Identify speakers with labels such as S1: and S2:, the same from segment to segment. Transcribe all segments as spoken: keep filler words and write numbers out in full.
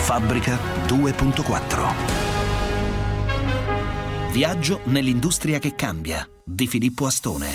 S1: Fabbrica due punto quattro. Viaggio nell'industria che cambia di Filippo Astone.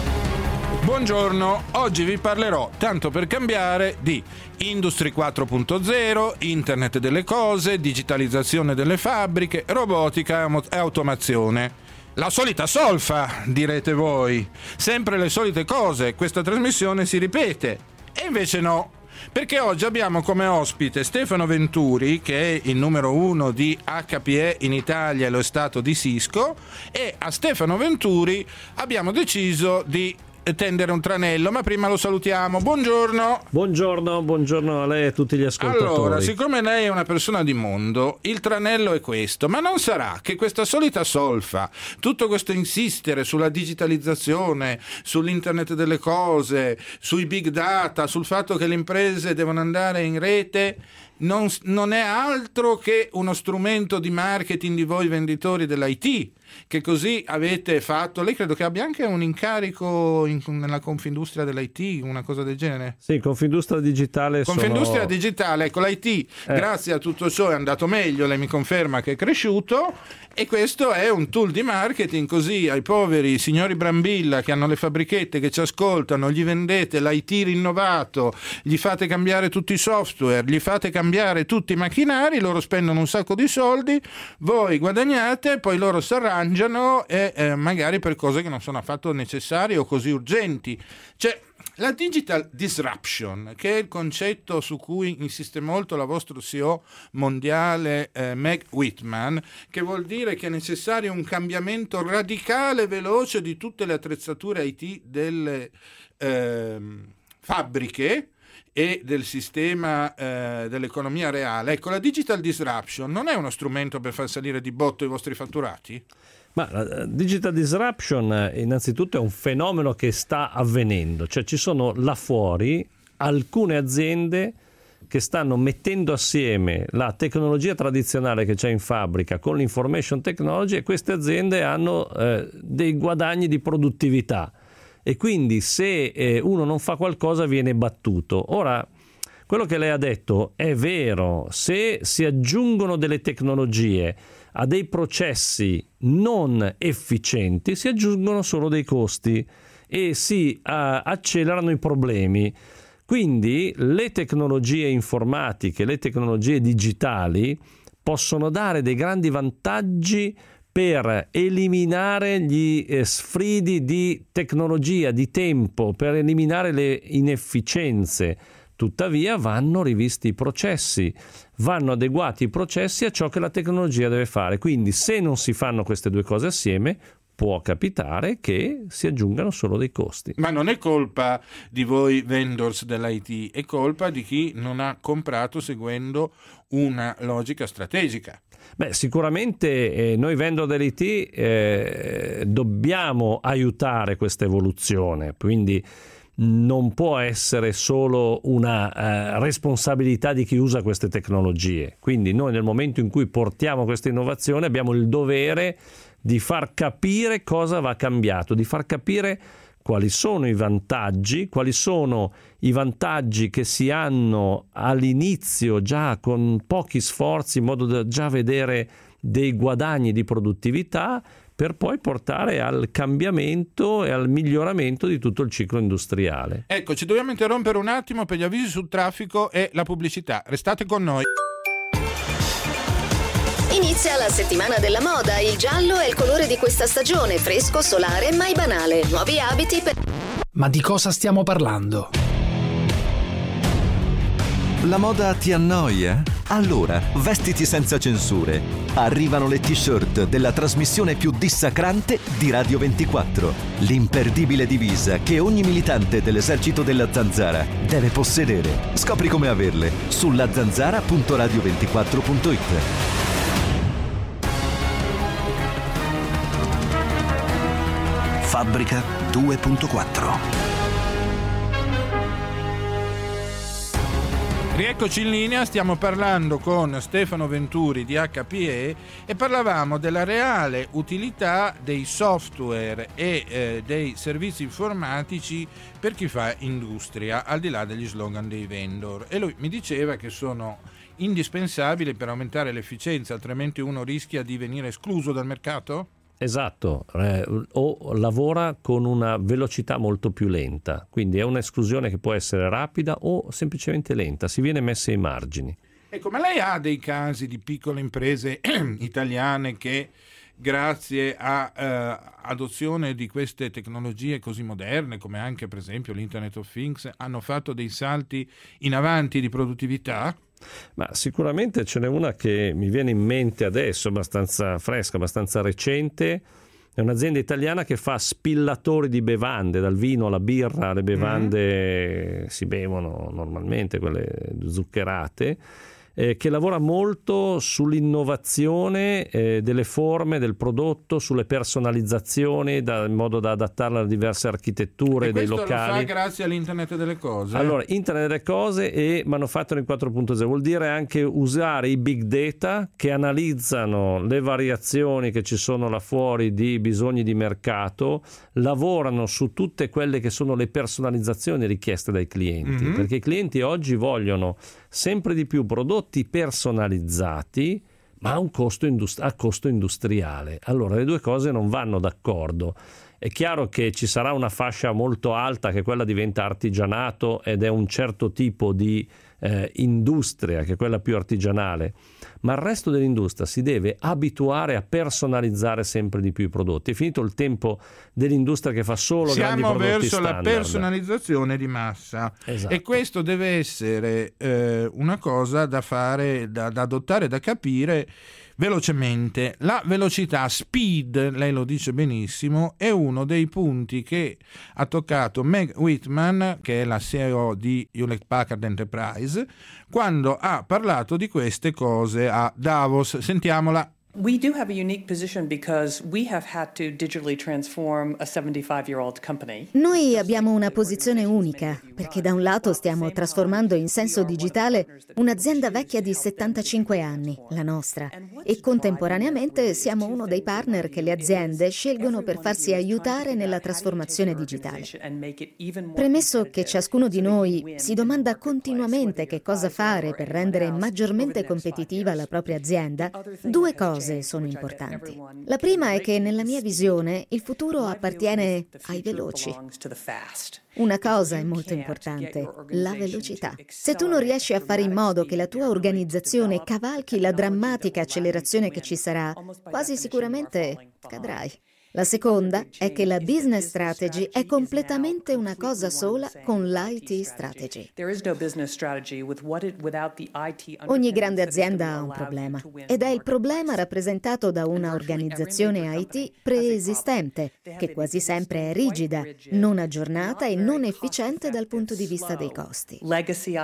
S2: Buongiorno, oggi vi parlerò, tanto per cambiare, di Industry quattro punto zero, Internet delle cose, digitalizzazione delle fabbriche, robotica e automazione. La solita solfa, direte voi. Sempre le solite cose, questa trasmissione si ripete. E invece no, perché oggi abbiamo come ospite Stefano Venturi, che è il numero uno di H P E in Italia e lo è stato di Cisco, e a Stefano Venturi abbiamo deciso di tendere un tranello, ma prima lo salutiamo. Buongiorno.
S3: Buongiorno, buongiorno a lei e a tutti gli ascoltatori.
S2: Allora, siccome lei è una persona di mondo, il tranello è questo, ma non sarà che questa solita solfa, tutto questo insistere sulla digitalizzazione, sull'internet delle cose, sui big data, sul fatto che le imprese devono andare in rete, non, non è altro che uno strumento di marketing di voi venditori dell'I T, che così avete fatto. Lei credo che abbia anche un incarico in, nella Confindustria dell'I T, una cosa del genere.
S3: Sì, Confindustria Digitale.
S2: Confindustria
S3: sono...
S2: Digitale, ecco, l'I T, eh. grazie a tutto ciò è andato meglio, lei mi conferma che è cresciuto, e questo è un tool di marketing, così ai poveri signori Brambilla che hanno le fabbrichette, che ci ascoltano, gli vendete l'I T rinnovato, gli fate cambiare tutti i software, gli fate cambiare tutti i macchinari, loro spendono un sacco di soldi, voi guadagnate, poi loro si arrangiano e eh, magari per cose che non sono affatto necessarie o così urgenti. Cioè, la digital disruption, che è il concetto su cui insiste molto la vostra C E O mondiale eh, Meg Whitman, che vuol dire che è necessario un cambiamento radicale e veloce di tutte le attrezzature I T delle eh, fabbriche e del sistema eh, dell'economia reale. Ecco, la digital disruption non è uno strumento per far salire di botto i vostri fatturati?
S3: Ma la digital disruption innanzitutto è un fenomeno che sta avvenendo, cioè ci sono là fuori alcune aziende che stanno mettendo assieme la tecnologia tradizionale che c'è in fabbrica con l'information technology, e queste aziende hanno eh, dei guadagni di produttività, e quindi se eh, uno non fa qualcosa viene battuto. Ora, quello che lei ha detto è vero: se si aggiungono delle tecnologie a dei processi non efficienti, si aggiungono solo dei costi e si uh, accelerano i problemi. Quindi le tecnologie informatiche, le tecnologie digitali possono dare dei grandi vantaggi per eliminare gli eh, sfridi di tecnologia, di tempo, per eliminare le inefficienze. Tuttavia vanno rivisti i processi, vanno adeguati i processi a ciò che la tecnologia deve fare. Quindi se non si fanno queste due cose assieme, può capitare che si aggiungano solo dei costi.
S2: Ma non è colpa di voi vendors dell'I T, è colpa di chi non ha comprato seguendo una logica strategica.
S3: Beh, sicuramente eh, noi vendor dell'I T eh, dobbiamo aiutare questa evoluzione, quindi non può essere solo una eh, responsabilità di chi usa queste tecnologie. Quindi noi, nel momento in cui portiamo questa innovazione, abbiamo il dovere di far capire cosa va cambiato, di far capire quali sono i vantaggi, quali sono i vantaggi che si hanno all'inizio già con pochi sforzi, in modo da già vedere dei guadagni di produttività, per poi portare al cambiamento e al miglioramento di tutto il ciclo industriale.
S2: Ecco, ci dobbiamo interrompere un attimo per gli avvisi sul traffico e la pubblicità. Restate con noi.
S4: Inizia la settimana della moda. Il giallo è il colore di questa stagione, fresco, solare, mai banale. Nuovi abiti per...
S5: Ma di cosa stiamo parlando?
S6: La moda ti annoia? Allora, vestiti senza censure. Arrivano le t-shirt della trasmissione più dissacrante di Radio ventiquattro. L'imperdibile divisa che ogni militante dell'esercito della Zanzara deve possedere. Scopri come averle su la zanzara punto radio ventiquattro punto it.
S1: Fabbrica due punto quattro.
S2: Rieccoci in linea, stiamo parlando con Stefano Venturi di H P E e parlavamo della reale utilità dei software e eh, dei servizi informatici per chi fa industria, al di là degli slogan dei vendor. E lui mi diceva che sono indispensabili per aumentare l'efficienza, altrimenti uno rischia di venire escluso dal mercato?
S3: Esatto, eh, o lavora con una velocità molto più lenta, quindi è un'esclusione che può essere rapida o semplicemente lenta, si viene messa ai margini.
S2: Ecco, ma lei ha dei casi di piccole imprese italiane che grazie a eh, adozione di queste tecnologie così moderne, come anche per esempio l'Internet of Things, hanno fatto dei salti in avanti di produttività?
S3: Ma sicuramente ce n'è una che mi viene in mente adesso, abbastanza fresca, abbastanza recente. È un'azienda italiana che fa spillatori di bevande, dal vino alla birra, le bevande mm. si bevono normalmente, quelle zuccherate, eh, che lavora molto sull'innovazione eh, delle forme del prodotto, sulle personalizzazioni, da, in modo da adattarla a diverse architetture
S2: e
S3: dei
S2: locali. Questo lo fa grazie all'Internet delle cose?
S3: Allora, Internet delle cose e Manufacturing quattro punto zero vuol dire anche usare i big data che analizzano le variazioni che ci sono là fuori di bisogni di mercato, lavorano su tutte quelle che sono le personalizzazioni richieste dai clienti, mm-hmm. perché i clienti oggi vogliono sempre di più prodotti personalizzati ma a un costo, industri- a costo industriale. Allora le due cose non vanno d'accordo. È chiaro che ci sarà una fascia molto alta che quella diventa artigianato ed è un certo tipo di eh, industria che è quella più artigianale, ma il resto dell'industria si deve abituare a personalizzare sempre di più i prodotti. È finito il tempo dell'industria che fa solo
S2: Siamo
S3: grandi prodotti
S2: verso
S3: standard.
S2: La personalizzazione di massa,
S3: esatto.
S2: E questo deve essere eh, una cosa da fare, da, da adottare, da capire velocemente. La velocità, speed, lei lo dice benissimo, è uno dei punti che ha toccato Meg Whitman, che è la C E O di Hewlett Packard Enterprise, quando ha parlato di queste cose a Davos. Sentiamola.
S7: We do have a unique position because we have had to digitally transform a seventy-five-year-old company.
S8: Noi abbiamo una posizione unica, perché da un lato stiamo trasformando in senso digitale un'azienda vecchia di settantacinque anni, la nostra, e contemporaneamente siamo uno dei partner che le aziende scelgono per farsi aiutare nella trasformazione digitale. Premesso che ciascuno di noi si domanda continuamente che cosa fare per rendere maggiormente competitiva la propria azienda, due cose sono importanti. La prima è che nella mia visione il futuro appartiene ai veloci. Una cosa è molto importante, la velocità. Se tu non riesci a fare in modo che la tua organizzazione cavalchi la drammatica accelerazione che ci sarà, quasi sicuramente cadrai. La seconda è che la business strategy è completamente una cosa sola con l'I T strategy. Ogni grande azienda ha un problema ed è il problema rappresentato da una organizzazione I T preesistente che quasi sempre è rigida, non aggiornata e non efficiente dal punto di vista dei costi.
S2: Lei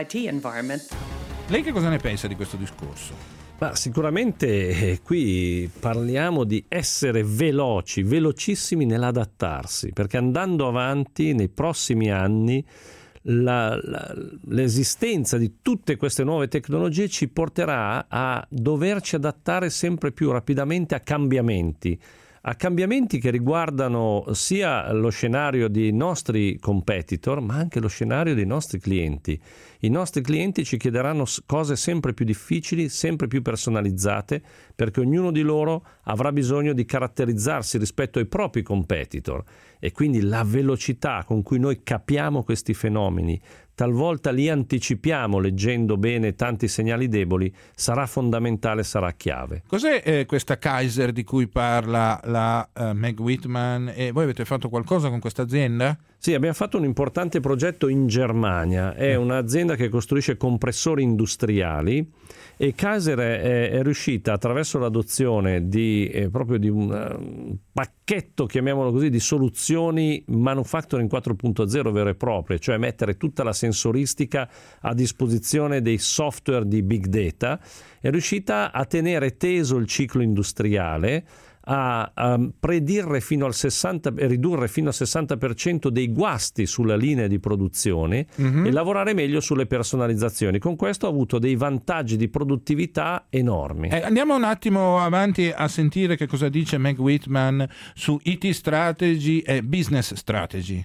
S2: che cosa ne pensa di questo discorso?
S3: Ma sicuramente eh, qui parliamo di essere veloci, velocissimi nell'adattarsi, perché andando avanti nei prossimi anni la, la, l'esistenza di tutte queste nuove tecnologie ci porterà a doverci adattare sempre più rapidamente a cambiamenti, a cambiamenti che riguardano sia lo scenario dei nostri competitor, ma anche lo scenario dei nostri clienti. I nostri clienti ci chiederanno cose sempre più difficili, sempre più personalizzate, perché ognuno di loro avrà bisogno di caratterizzarsi rispetto ai propri competitor. E quindi la velocità con cui noi capiamo questi fenomeni, talvolta li anticipiamo leggendo bene tanti segnali deboli, sarà fondamentale, sarà chiave.
S2: Cos'è eh, questa Kaiser di cui parla la uh, Meg Whitman? E voi avete fatto qualcosa con questa azienda?
S3: Sì, abbiamo fatto un importante progetto in Germania. È un'azienda che costruisce compressori industriali e Kaiser è, è riuscita attraverso l'adozione di eh, proprio di un uh, pacchetto, chiamiamolo così, di soluzioni Manufacturing quattro punto zero vere e proprie, cioè mettere tutta la sensoristica a disposizione dei software di big data, è riuscita a tenere teso il ciclo industriale, a, a predire fino al sessanta, ridurre fino al sessanta per cento dei guasti sulla linea di produzione mm-hmm. e lavorare meglio sulle personalizzazioni. Con questo ha avuto dei vantaggi di produttività enormi.
S2: Eh, andiamo un attimo avanti a sentire che cosa dice Meg Whitman su I T strategy e business strategy.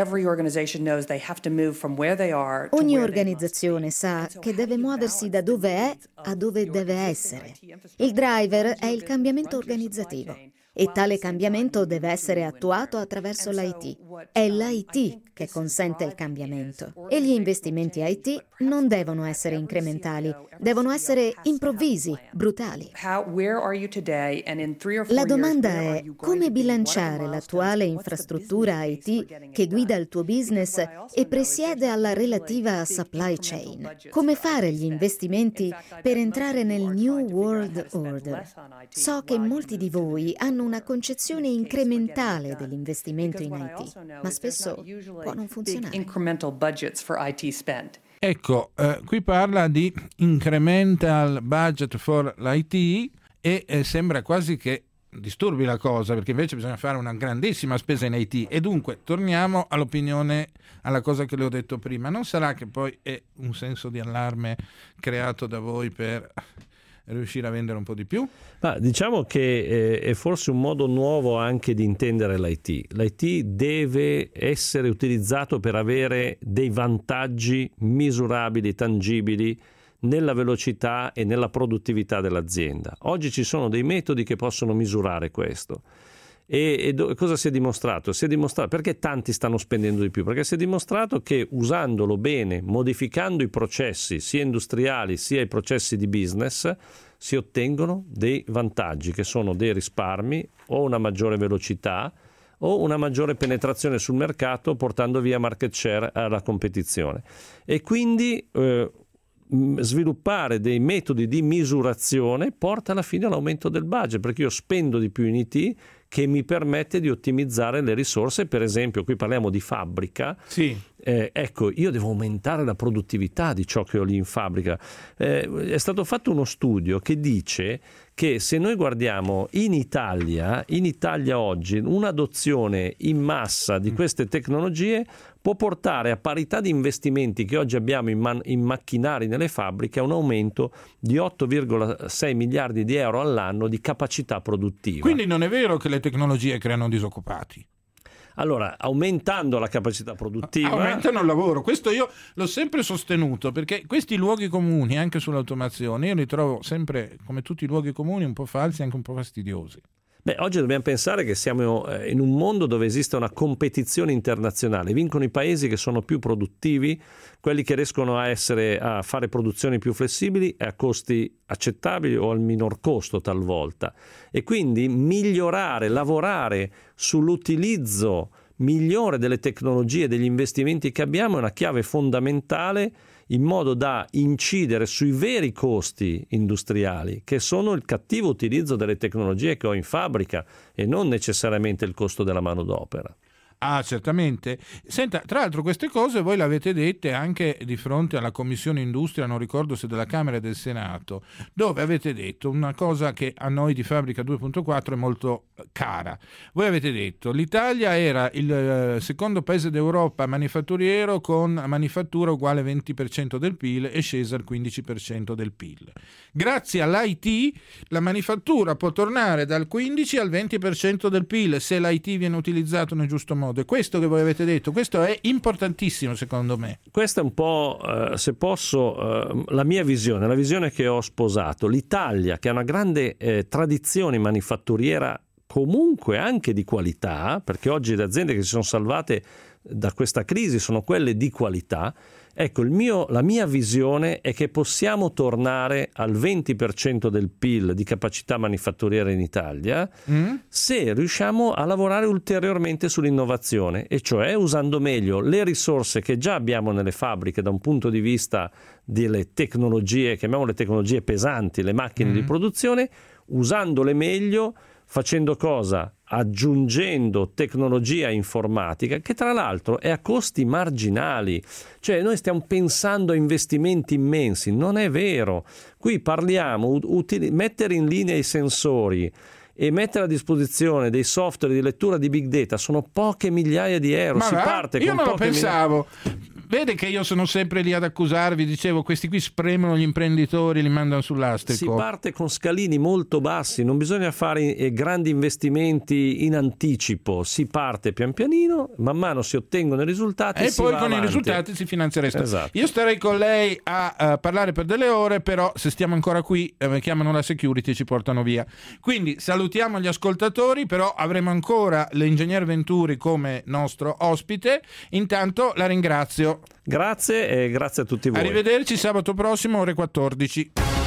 S8: Ogni organizzazione sa che deve muoversi da dove è a dove deve essere. Il driver è il cambiamento organizzativo e tale cambiamento deve essere attuato attraverso l'I T. È l'I T che consente il cambiamento e gli investimenti I T non devono essere incrementali, devono essere improvvisi, brutali. La domanda è come bilanciare l'attuale infrastruttura I T che guida il tuo business e presiede alla relativa supply chain. Come fare gli investimenti per entrare nel New World Order? So che molti di voi hanno una concezione incrementale dell'investimento in I T, ma spesso può non funzionare.
S2: Ecco, eh, qui parla di incremental budget for l'I T e eh, sembra quasi che disturbi la cosa, perché invece bisogna fare una grandissima spesa in I T. E dunque torniamo all'opinione, alla cosa che le ho detto prima. Non sarà che poi è un senso di allarme creato da voi per riuscire a vendere un po' di più?
S3: Ma diciamo che eh, è forse un modo nuovo anche di intendere l'I T. L'I T deve essere utilizzato per avere dei vantaggi misurabili, tangibili nella velocità e nella produttività dell'azienda. Oggi ci sono dei metodi che possono misurare questo. E, e do, cosa si è dimostrato? Si è dimostrato perché tanti stanno spendendo di più? Perché si è dimostrato che usandolo bene, modificando i processi sia industriali sia i processi di business, si ottengono dei vantaggi che sono dei risparmi o una maggiore velocità o una maggiore penetrazione sul mercato portando via market share alla competizione. E quindi eh, sviluppare dei metodi di misurazione porta alla fine all'aumento del budget, perché io spendo di più in I T che mi permette di ottimizzare le risorse. Per esempio, qui parliamo di fabbrica.
S2: Sì.
S3: Eh, ecco, io devo aumentare la produttività di ciò che ho lì in fabbrica. Eh, è stato fatto uno studio che dice che se noi guardiamo in Italia, in Italia oggi, un'adozione in massa di queste tecnologie può portare a parità di investimenti che oggi abbiamo in, man- in macchinari nelle fabbriche a un aumento di otto virgola sei miliardi di euro all'anno di capacità produttiva.
S2: Quindi non è vero che le tecnologie creano disoccupati?
S3: Allora, aumentando la capacità produttiva...
S2: Aumentano il lavoro. Questo io l'ho sempre sostenuto, perché questi luoghi comuni, anche sull'automazione, io li trovo sempre, come tutti i luoghi comuni, un po' falsi e anche un po' fastidiosi.
S3: Beh, oggi dobbiamo pensare che siamo in un mondo dove esiste una competizione internazionale. Vincono i paesi che sono più produttivi, quelli che riescono a essere a fare produzioni più flessibili e a costi accettabili o al minor costo talvolta. E quindi migliorare, lavorare sull'utilizzo migliore delle tecnologie e degli investimenti che abbiamo è una chiave fondamentale, in modo da incidere sui veri costi industriali, che sono il cattivo utilizzo delle tecnologie che ho in fabbrica e non necessariamente il costo della manodopera.
S2: Ah, certamente. Senta, tra l'altro queste cose voi le avete dette anche di fronte alla Commissione Industria, non ricordo se della Camera e del Senato, dove avete detto una cosa che a noi di Fabbrica due punto quattro è molto cara. Voi avete detto l'Italia era il secondo paese d'Europa manifatturiero con manifattura uguale venti per cento del P I L e scesa al quindici per cento del P I L. Grazie all'I T la manifattura può tornare dal quindici al venti per cento del P I L se l'I T viene utilizzato nel giusto modo. È questo che voi avete detto, questo è importantissimo secondo me.
S3: Questa è un po', eh, se posso, eh, la mia visione, la visione che ho sposato. L'Italia, che ha una grande eh, tradizione manifatturiera, comunque anche di qualità, perché oggi le aziende che si sono salvate da questa crisi sono quelle di qualità. Ecco, il mio, la mia visione è che possiamo tornare al venti per cento del P I L di capacità manifatturiera in Italia mm. se riusciamo a lavorare ulteriormente sull'innovazione, e cioè usando meglio le risorse che già abbiamo nelle fabbriche da un punto di vista delle tecnologie, chiamiamole tecnologie pesanti, le macchine mm. di produzione, usandole meglio. Facendo cosa? Aggiungendo tecnologia informatica, che tra l'altro è a costi marginali. Cioè noi stiamo pensando a investimenti immensi, non è vero. Qui parliamo, utili- mettere in linea i sensori e mettere a disposizione dei software di lettura di big data sono poche migliaia di euro.
S2: Ma
S3: si
S2: va?
S3: parte
S2: Io
S3: con
S2: non lo
S3: poche
S2: pensavo. Vede che io sono sempre lì ad accusarvi, dicevo, questi qui spremono gli imprenditori, li mandano sull'astrico.
S3: Si parte con scalini molto bassi, non bisogna fare eh, grandi investimenti in anticipo, si parte pian pianino, man mano si ottengono i risultati
S2: e
S3: si
S2: poi
S3: va
S2: con
S3: avanti.
S2: i risultati si finanzia il resto.
S3: Esatto.
S2: Io starei con lei a uh, parlare per delle ore, però se stiamo ancora qui eh, chiamano la security e ci portano via. Quindi salutiamo gli ascoltatori, però avremo ancora l'ingegner Venturi come nostro ospite. Intanto la ringrazio.
S3: Grazie e grazie a tutti voi.
S2: Arrivederci sabato prossimo ore quattordici.